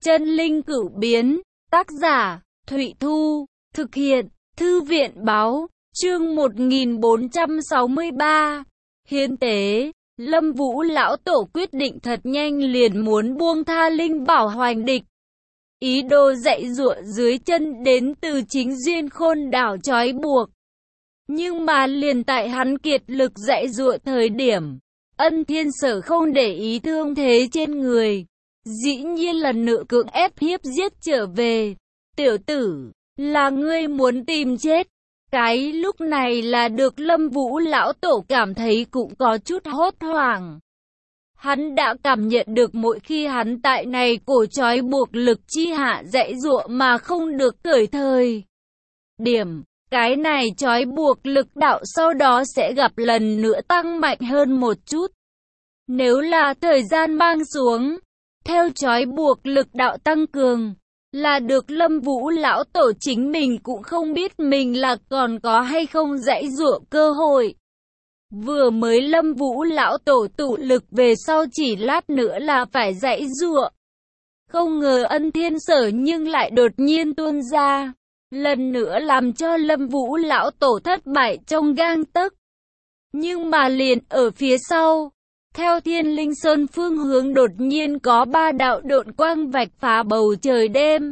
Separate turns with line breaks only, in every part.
Chân linh cửu biến, tác giả, Thụy Thu, thực hiện, Thư viện báo, chương 1463. Hiến tế, Lâm Vũ lão tổ quyết định thật nhanh liền muốn buông tha linh bảo hoành địch. Ý đồ dạy dụa dưới chân đến từ chính duyên khôn đảo trói buộc. Nhưng mà liền tại hắn kiệt lực dạy dụa thời điểm, Ân Thiên Sở không để ý thương thế trên người. Dĩ nhiên là nữ cưỡng ép hiếp giết trở về. Tiểu tử, là ngươi muốn tìm chết. Cái lúc này là được Lâm Vũ lão tổ cảm thấy cũng có chút hốt hoảng. Hắn đã cảm nhận được mỗi khi hắn tại này cổ trói buộc lực chi hạ dạy dụa mà không được cởi thời điểm. Cái này trói buộc lực đạo sau đó sẽ gặp lần nữa tăng mạnh hơn một chút. Nếu là thời gian mang xuống, theo trói buộc lực đạo tăng cường, là được Lâm Vũ lão tổ chính mình cũng không biết mình là còn có hay không dãy dụa cơ hội. Vừa mới Lâm Vũ lão tổ tụ lực về sau chỉ lát nữa là phải dãy dụa. Không ngờ Ân Thiên Sở nhưng lại đột nhiên tuôn ra, lần nữa làm cho Lâm Vũ lão tổ thất bại trong gang tấc. Nhưng mà liền ở phía sau, theo Thiên Linh Sơn phương hướng đột nhiên có 3 đạo độn quang vạch phá bầu trời đêm.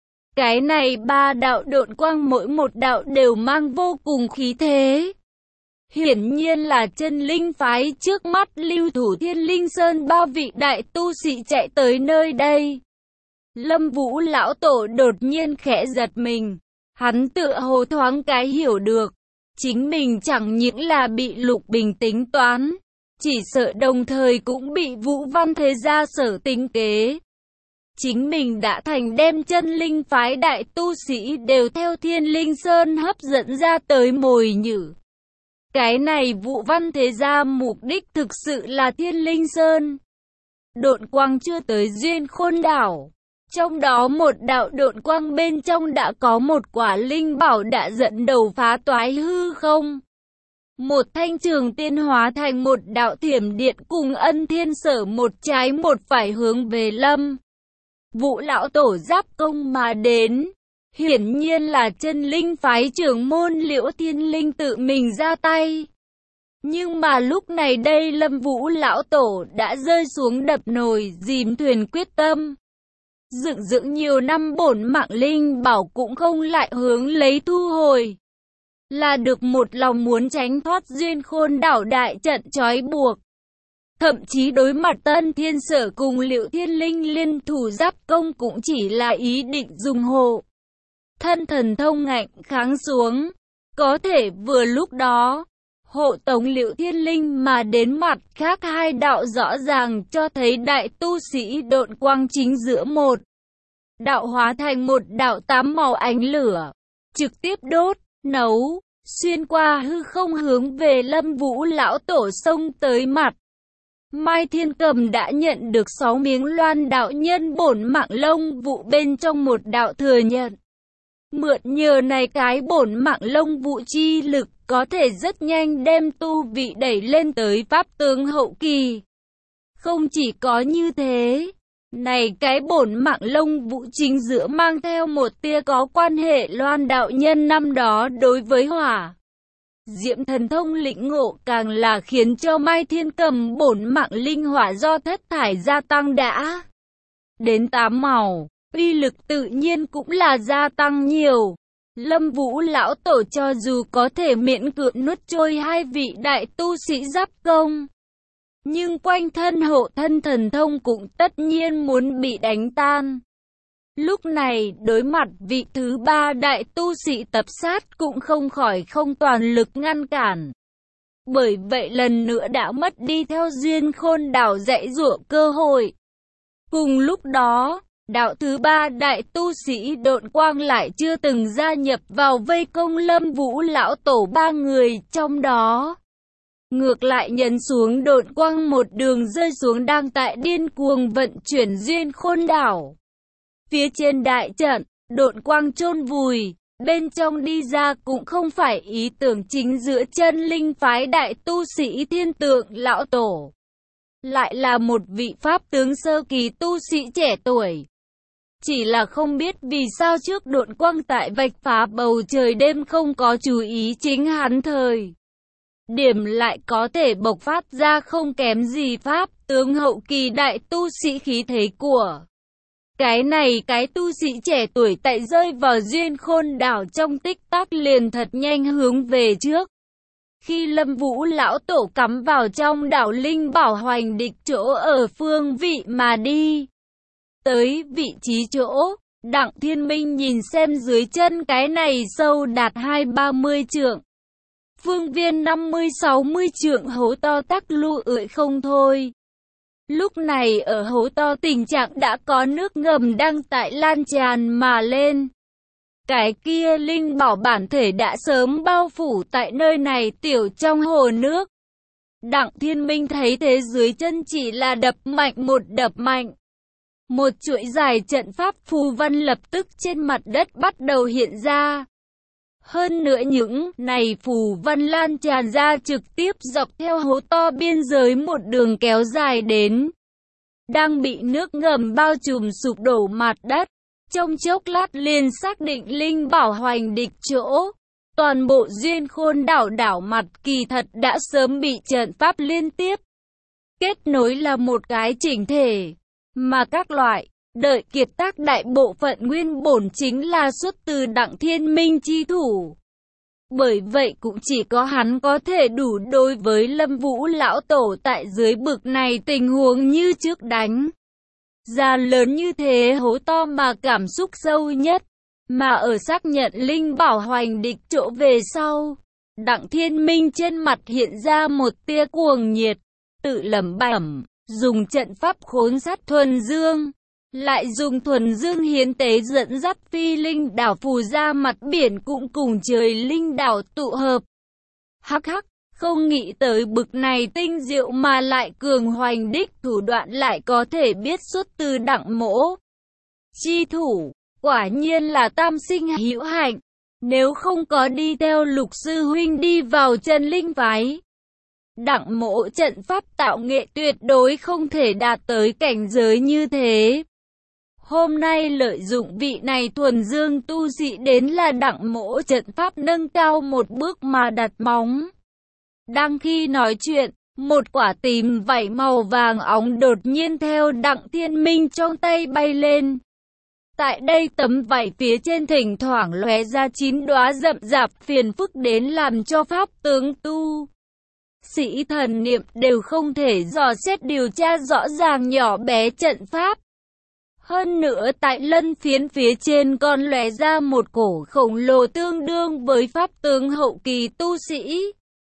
Cái này 3 đạo độn quang mỗi một đạo đều mang vô cùng khí thế. Hiển nhiên là chân linh phái trước mắt lưu thủ Thiên Linh Sơn 3 vị đại tu sĩ chạy tới nơi đây. Lâm Vũ lão tổ đột nhiên khẽ giật mình. Hắn tựa hồ thoáng cái hiểu được. Chính mình chẳng những là bị Lục Bình tính toán, chỉ sợ đồng thời cũng bị Vũ Văn Thế Gia sở tính kế. Chính mình đã thành đem chân linh phái đại tu sĩ đều theo Thiên Linh Sơn hấp dẫn ra tới mồi nhử. Cái này Vũ Văn Thế Gia mục đích thực sự là Thiên Linh Sơn. Độn quang chưa tới duyên khôn đảo. Trong đó một đạo độn quang bên trong đã có một quả linh bảo đã dẫn đầu phá toái hư không. Một thanh trường tiên hóa thành một đạo thiểm điện cùng Ân Thiên Sở một trái một phải hướng về Lâm Vũ lão tổ giáp công mà đến. Hiển nhiên là chân linh phái trưởng môn Liễu Thiên Linh tự mình ra tay. Nhưng mà lúc này đây Lâm Vũ lão tổ đã rơi xuống đập nồi dìm thuyền quyết tâm. Dựng dưỡng nhiều năm bổn mạng linh bảo cũng không lại hướng lấy thu hồi. Là được một lòng muốn tránh thoát duyên khôn đảo đại trận trói buộc. Thậm chí đối mặt Ân Thiên Sở cùng Liễu Thiên Linh liên thủ giáp công cũng chỉ là ý định dùng hộ thân thần thông ngạnh kháng xuống. Có thể vừa lúc đó, hộ tống Liễu Thiên Linh mà đến mặt khác 2 đạo rõ ràng cho thấy đại tu sĩ độn quang chính giữa một đạo hóa thành một đạo 8 màu ánh lửa, trực tiếp đốt, nấu, xuyên qua hư không hướng về Lâm Vũ lão tổ xông tới mặt. Mai Thiên Cầm đã nhận được 6 miếng loan đạo nhân bổn mạng lông vụ bên trong một đạo thừa nhận. Mượn nhờ này cái bổn mạng lông vụ chi lực có thể rất nhanh đem tu vị đẩy lên tới pháp tướng hậu kỳ. Không chỉ có như thế, này cái bổn mạng lông vụ chính giữa mang theo một tia có quan hệ loan đạo nhân năm đó đối với hỏa diệm thần thông lĩnh ngộ càng là khiến cho Mai Thiên Cầm bổn mạng linh hỏa do thất thải gia tăng đã đến 8 màu, uy lực tự nhiên cũng là gia tăng nhiều. Lâm Vũ lão tổ cho dù có thể miễn cưỡng nuốt trôi 2 vị đại tu sĩ giáp công, nhưng quanh thân hộ thân thần thông cũng tất nhiên muốn bị đánh tan. Lúc này, đối mặt vị thứ 3 đại tu sĩ tập sát cũng không khỏi không toàn lực ngăn cản. Bởi vậy lần nữa đã mất đi theo duyên khôn đảo dạy dụa cơ hội. Cùng lúc đó, đạo thứ 3 đại tu sĩ độn quang lại chưa từng gia nhập vào vây công Lâm Vũ lão tổ 3 người trong đó. Ngược lại nhấn xuống độn quang một đường rơi xuống đang tại điên cuồng vận chuyển duyên khôn đảo. Phía trên đại trận, độn quang chôn vùi, bên trong đi ra cũng không phải ý tưởng chính giữa chân linh phái đại tu sĩ Thiên Tượng lão tổ. Lại là một vị pháp tướng sơ kỳ tu sĩ trẻ tuổi. Chỉ là không biết vì sao trước độn quang tại vạch phá bầu trời đêm không có chú ý chính hắn thời điểm lại có thể bộc phát ra không kém gì pháp tướng hậu kỳ đại tu sĩ khí thế của. Cái này cái tu sĩ trẻ tuổi tại rơi vào duyên khôn đảo trong tích tắc liền thật nhanh hướng về trước. Khi Lâm Vũ lão tổ cắm vào trong đảo linh bảo hoành địch chỗ ở phương vị mà đi. Tới vị trí chỗ, Đặng Thiên Minh nhìn xem dưới chân cái này sâu đạt 20-30 trượng. Phương viên 50-60 trượng hố to tắc lu ưỡi không thôi. Lúc này ở hố to tình trạng đã có nước ngầm đang tại lan tràn mà lên. Cái kia linh bảo bản thể đã sớm bao phủ tại nơi này tiểu trong hồ nước. Đặng Thiên Minh thấy thế dưới chân chỉ là đập mạnh. Một chuỗi dài trận pháp phù văn lập tức trên mặt đất bắt đầu hiện ra. Hơn nữa những này phù văn lan tràn ra trực tiếp dọc theo hố to biên giới một đường kéo dài đến. Đang bị nước ngầm bao trùm sụp đổ mặt đất. Trong chốc lát liền xác định linh bảo hoành địch chỗ. Toàn bộ duyên khôn đảo mặt kỳ thật đã sớm bị trận pháp liên tiếp kết nối là một cái chỉnh thể. Mà các loại đợi kiệt tác đại bộ phận nguyên bổn chính là xuất từ Đặng Thiên Minh chi thủ. Bởi vậy cũng chỉ có hắn có thể đủ đối với Lâm Vũ lão tổ tại dưới bực này tình huống như trước đánh ra lớn như thế hố to mà cảm xúc sâu nhất. Mà ở xác nhận linh bảo hoành địch chỗ về sau, Đặng Thiên Minh trên mặt hiện ra một tia cuồng nhiệt, tự lẩm bẩm, dùng trận pháp khốn sát thuần dương, lại dùng thuần dương hiến tế dẫn dắt phi linh đảo phù ra mặt biển cũng cùng trời linh đảo tụ hợp. Hắc hắc, không nghĩ tới bực này tinh diệu mà lại cường hoành đích thủ đoạn lại có thể biết xuất từ Đặng mỗ chi thủ. Quả nhiên là tam sinh hữu hạnh, nếu không có đi theo Lục sư huynh đi vào chân linh phái, Đặng mỗ trận pháp tạo nghệ tuyệt đối không thể đạt tới cảnh giới như thế. Hôm nay lợi dụng vị này thuần dương tu sĩ đến là Đặng mỗ trận pháp nâng cao một bước mà đặt móng. Đang khi nói chuyện, một quả tím vảy màu vàng óng đột nhiên theo Đặng Thiên Minh trong tay bay lên. Tại đây tấm vảy phía trên thỉnh thoảng lóe ra 9 đóa rậm rạp phiền phức đến làm cho pháp tướng tu sĩ thần niệm đều không thể dò xét điều tra rõ ràng nhỏ bé trận pháp. Hơn nữa tại lân phiến phía trên còn lóe ra một cổ khổng lồ tương đương với pháp tướng hậu kỳ tu sĩ.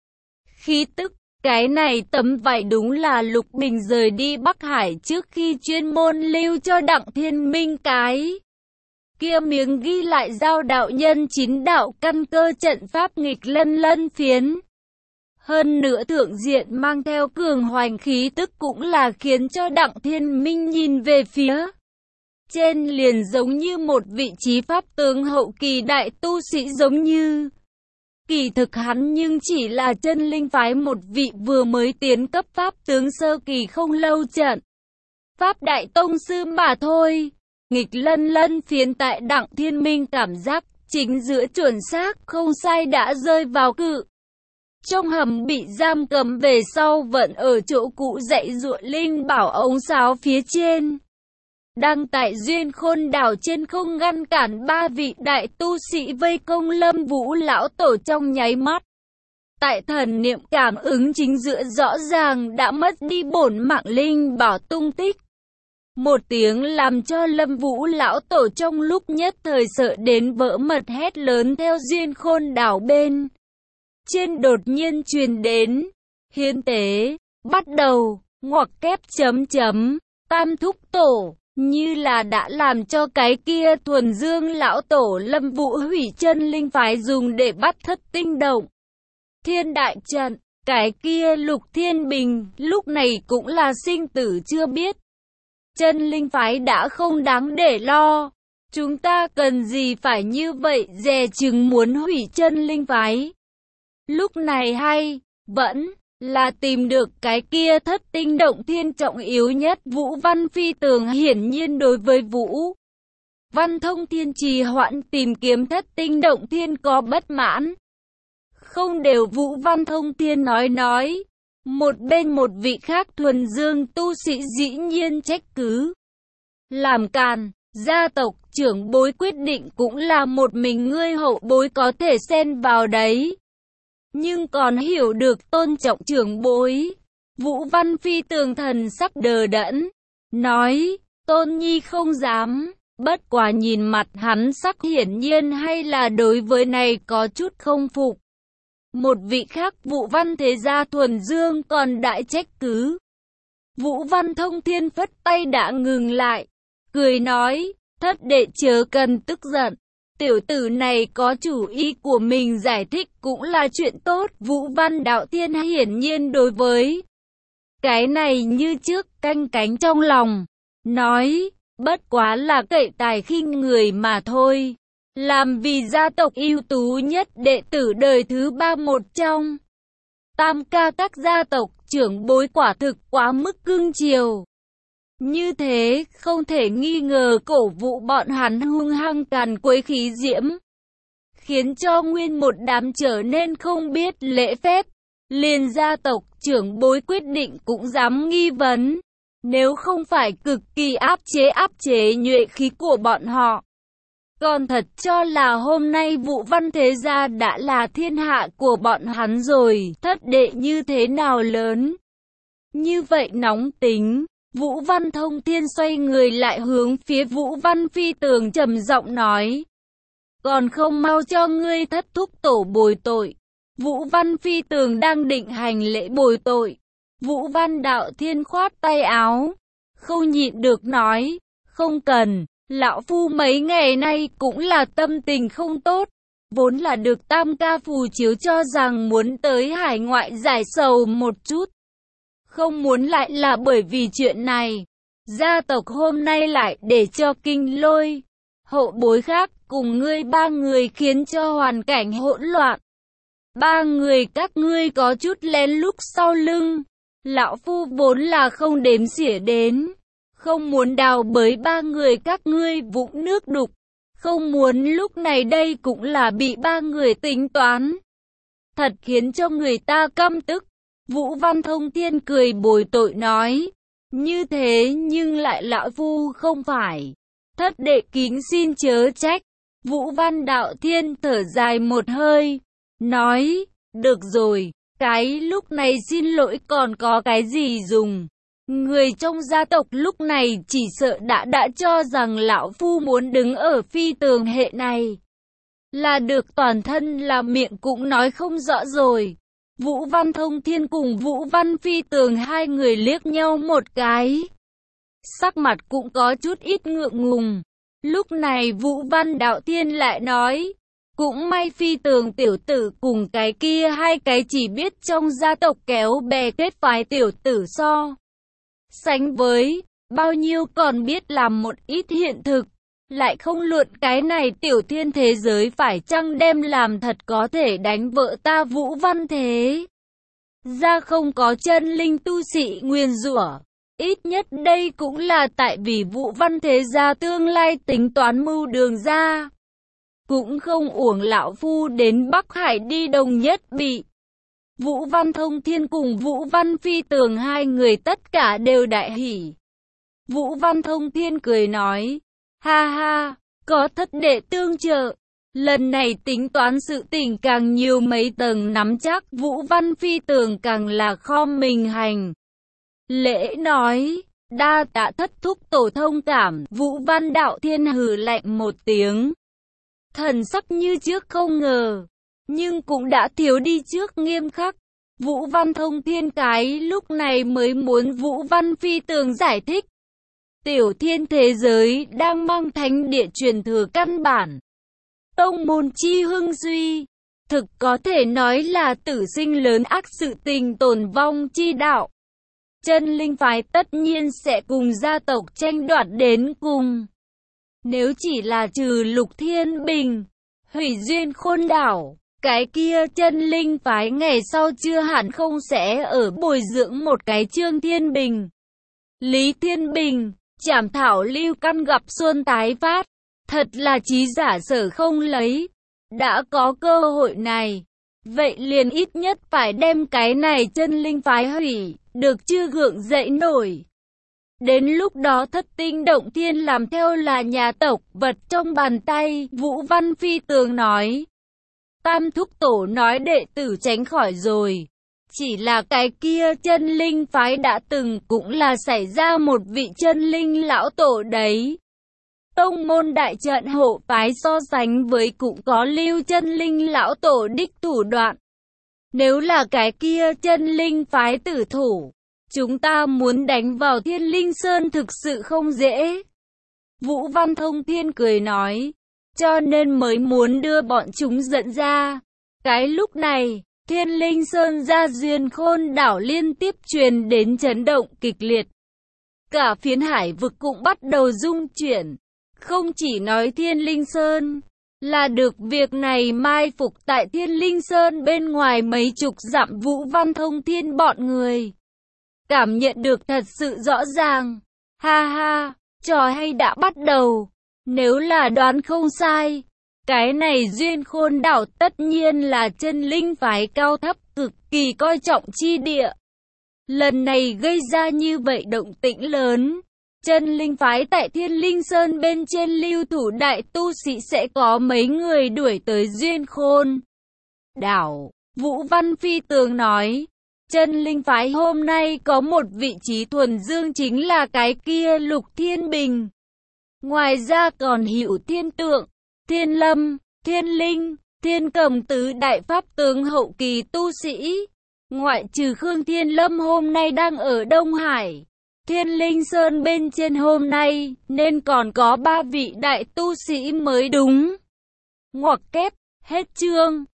Khí tức, cái này tấm vảy đúng là Lục Bình rời đi Bắc Hải trước khi chuyên môn lưu cho Đặng Thiên Minh cái kia miếng ghi lại giao đạo nhân 9 đạo căn cơ trận pháp nghịch lân phiến. Hơn nữa thượng diện mang theo cường hoành khí tức cũng là khiến cho Đặng Thiên Minh nhìn về phía trên liền giống như một vị trí pháp tướng hậu kỳ đại tu sĩ giống như. Kỳ thực hắn nhưng chỉ là chân linh phái một vị vừa mới tiến cấp pháp tướng sơ kỳ không lâu trận pháp đại tông sư mà thôi. Nghịch lân phiến tại Đặng Thiên Minh cảm giác chính giữa chuẩn xác không sai đã rơi vào cự trong hầm bị giam cầm về sau vẫn ở chỗ cũ dạy dụa linh bảo ống sáo phía trên. Đang tại duyên khôn đảo trên không ngăn cản 3 vị đại tu sĩ vây công Lâm Vũ lão tổ trong nháy mắt. Tại thần niệm cảm ứng chính giữa rõ ràng đã mất đi bổn mạng linh bảo tung tích. Một tiếng làm cho Lâm Vũ lão tổ trong lúc nhất thời sợ đến vỡ mật hét lớn theo duyên khôn đảo bên trên đột nhiên truyền đến. Hiến tế, bắt đầu, ngoặc kép chấm chấm, tam thúc tổ, như là đã làm cho cái kia thuần dương lão tổ Lâm Vũ hủy chân linh phái dùng để bắt thất tinh động thiên đại trận. Cái kia Lục Thiên Bình lúc này cũng là sinh tử chưa biết. Chân linh phái đã không đáng để lo. Chúng ta cần gì phải như vậy dè chừng muốn hủy chân linh phái. Lúc này hay, vẫn là tìm được cái kia thất tinh động thiên trọng yếu nhất Vũ Văn Phi Tường hiển nhiên đối với Vũ Văn Thông Thiên trì hoãn tìm kiếm Thất Tinh Động Thiên có bất mãn. Không đều Vũ Văn Thông Thiên nói. Một bên một vị khác thuần dương tu sĩ dĩ nhiên trách cứ. Làm càn, gia tộc trưởng bối quyết định cũng là một mình ngươi hậu bối có thể xen vào đấy. Nhưng còn hiểu được tôn trọng trưởng bối. Vũ Văn Phi Tường thần sắc đờ đẫn, nói, Tôn Nhi không dám. Bất quá nhìn mặt hắn sắc hiển nhiên hay là đối với này có chút không phục. Một vị khác Vũ Văn Thế Gia thuần dương còn đại trách cứ. Vũ Văn Thông Thiên phất tay đã ngừng lại, cười nói, thất đệ chớ cần tức giận. Tiểu tử này có chủ ý của mình giải thích cũng là chuyện tốt. Vũ Văn Đạo Thiên hiển nhiên đối với cái này như trước canh cánh trong lòng, nói, bất quá là cậy tài khinh người mà thôi. Làm vì gia tộc ưu tú nhất đệ tử đời thứ 3 một trong tam ca các gia tộc, trưởng bối quả thực quá mức cưng chiều. Như thế không thể nghi ngờ cổ vũ bọn hắn hung hăng càn quấy khí diễm, khiến cho nguyên một đám trở nên không biết lễ phép. Liền gia tộc trưởng bối quyết định cũng dám nghi vấn, nếu không phải cực kỳ áp chế nhuệ khí của bọn họ. Còn thật cho là hôm nay Vũ Văn Thế Gia đã là thiên hạ của bọn hắn rồi. Thất đệ như thế nào lớn như vậy nóng tính. Vũ Văn Thông Thiên xoay người lại hướng phía Vũ Văn Phi Tường trầm giọng nói, còn không mau cho ngươi thất thúc tổ bồi tội. Vũ Văn Phi Tường đang định hành lễ bồi tội, Vũ Văn Đạo Thiên khoát tay áo, không nhịn được nói, không cần. Lão phu mấy ngày nay cũng là tâm tình không tốt, vốn là được tam ca phù chiếu cho rằng muốn tới hải ngoại giải sầu một chút. Không muốn lại là bởi vì chuyện này, gia tộc hôm nay lại để cho Kinh Lôi, hậu bối khác cùng ngươi ba người khiến cho hoàn cảnh hỗn loạn. Ba người các ngươi có chút lén lút sau lưng, lão phu vốn là không đếm xỉa đến. Không muốn đào bới ba người các ngươi vũng nước đục, không muốn lúc này đây cũng là bị ba người tính toán. Thật khiến cho người ta căm tức. Vũ Văn Thông Thiên cười bồi tội nói, như thế nhưng lại lão phu không phải. Thất đệ kính xin chớ trách. Vũ Văn Đạo Thiên thở dài một hơi, nói, được rồi, cái lúc này xin lỗi còn có cái gì dùng. Người trong gia tộc lúc này chỉ sợ đã cho rằng lão phu muốn đứng ở Phi Tường hệ này là được, toàn thân là miệng cũng nói không rõ rồi. Vũ Văn Thông Thiên cùng Vũ Văn Phi Tường hai người liếc nhau một cái, sắc mặt cũng có chút ít ngượng ngùng. Lúc này Vũ Văn Đạo Thiên lại nói, cũng may Phi Tường tiểu tử cùng cái kia hai cái chỉ biết trong gia tộc kéo bè kết phái tiểu tử so sánh với bao nhiêu còn biết làm một ít hiện thực, lại không luận cái này tiểu thiên thế giới phải chăng đem làm thật có thể đánh vợ ta Vũ Văn Thế Gia không có chân linh tu sĩ nguyên rủa. Ít nhất đây cũng là tại vì Vũ Văn Thế Gia tương lai tính toán mưu đường ra. Cũng không uổng lão phu đến Bắc Hải đi Đồng Nhất Bị. Vũ Văn Thông Thiên cùng Vũ Văn Phi Tường hai người tất cả đều đại hỉ. Vũ Văn Thông Thiên cười nói, ha ha, có thất đệ tương trợ, lần này tính toán sự tình càng nhiều mấy tầng nắm chắc. Vũ Văn Phi Tường càng là khom mình hành lễ nói, đa tạ thất thúc tổ thông cảm. Vũ Văn Đạo Thiên hừ lạnh một tiếng, thần sắc như trước không ngờ, nhưng cũng đã thiếu đi trước nghiêm khắc. Vũ Văn Thông Thiên cái lúc này mới muốn Vũ Văn Phi Tường giải thích. Tiểu thiên thế giới đang mang thánh địa truyền thừa căn bản. Tông môn chi hưng duy, thực có thể nói là tử sinh lớn ác sự tình tồn vong chi đạo. Chân linh phái tất nhiên sẽ cùng gia tộc tranh đoạt đến cùng. Nếu chỉ là trừ Lục Thiên Bình, hủy duyên Khôn Đảo, cái kia chân linh phái ngày sau chưa hẳn không sẽ ở bồi dưỡng một cái Trương Thiên Bình, Lý Thiên Bình, Trảm Thảo Lưu Căn gặp xuân tái phát. Thật là trí giả sở không lấy. Đã có cơ hội này, vậy liền ít nhất phải đem cái này chân linh phái hủy, được chưa gượng dậy nổi. Đến lúc đó thất tinh động thiên làm theo là nhà tộc, vật trong bàn tay, Vũ Văn Phi Tường nói. Tam thúc tổ nói đệ tử tránh khỏi rồi. Chỉ là cái kia chân linh phái đã từng cũng là xảy ra một vị chân linh lão tổ đấy. Tông môn đại trận hộ phái so sánh với cũng có lưu chân linh lão tổ đích thủ đoạn. Nếu là cái kia chân linh phái tử thủ, chúng ta muốn đánh vào Thiên Linh Sơn thực sự không dễ. Vũ Văn Thông Thiên cười nói, cho nên mới muốn đưa bọn chúng dẫn ra. Cái lúc này, Thiên Linh Sơn ra Duyên Khôn đảo liên tiếp truyền đến chấn động kịch liệt. Cả phiến hải vực cũng bắt đầu rung chuyển. Không chỉ nói Thiên Linh Sơn, là được việc này mai phục tại Thiên Linh Sơn bên ngoài mấy chục dặm Vũ Văn Thông Thiên bọn người. Cảm nhận được thật sự rõ ràng. Ha ha, trò hay đã bắt đầu. Nếu là đoán không sai, cái này Duyên Khôn đảo tất nhiên là chân linh phái cao thấp cực kỳ coi trọng chi địa. Lần này gây ra như vậy động tĩnh lớn, chân linh phái tại Thiên Linh Sơn bên trên lưu thủ đại tu sĩ sẽ có mấy người đuổi tới Duyên Khôn đảo. Vũ Văn Phi Tường nói, chân linh phái hôm nay có một vị trí thuần dương chính là cái kia Lục Thiên Bình. Ngoài ra còn Hữu Thiên Tượng, Thiên Lâm, Thiên Linh, Thiên Cầm tứ đại pháp tướng hậu kỳ tu sĩ. Ngoại trừ Khương Thiên Lâm hôm nay đang ở Đông Hải, Thiên Linh Sơn bên trên hôm nay, nên còn có 3 vị đại tu sĩ mới đúng. Ngoặc kép, hết chương.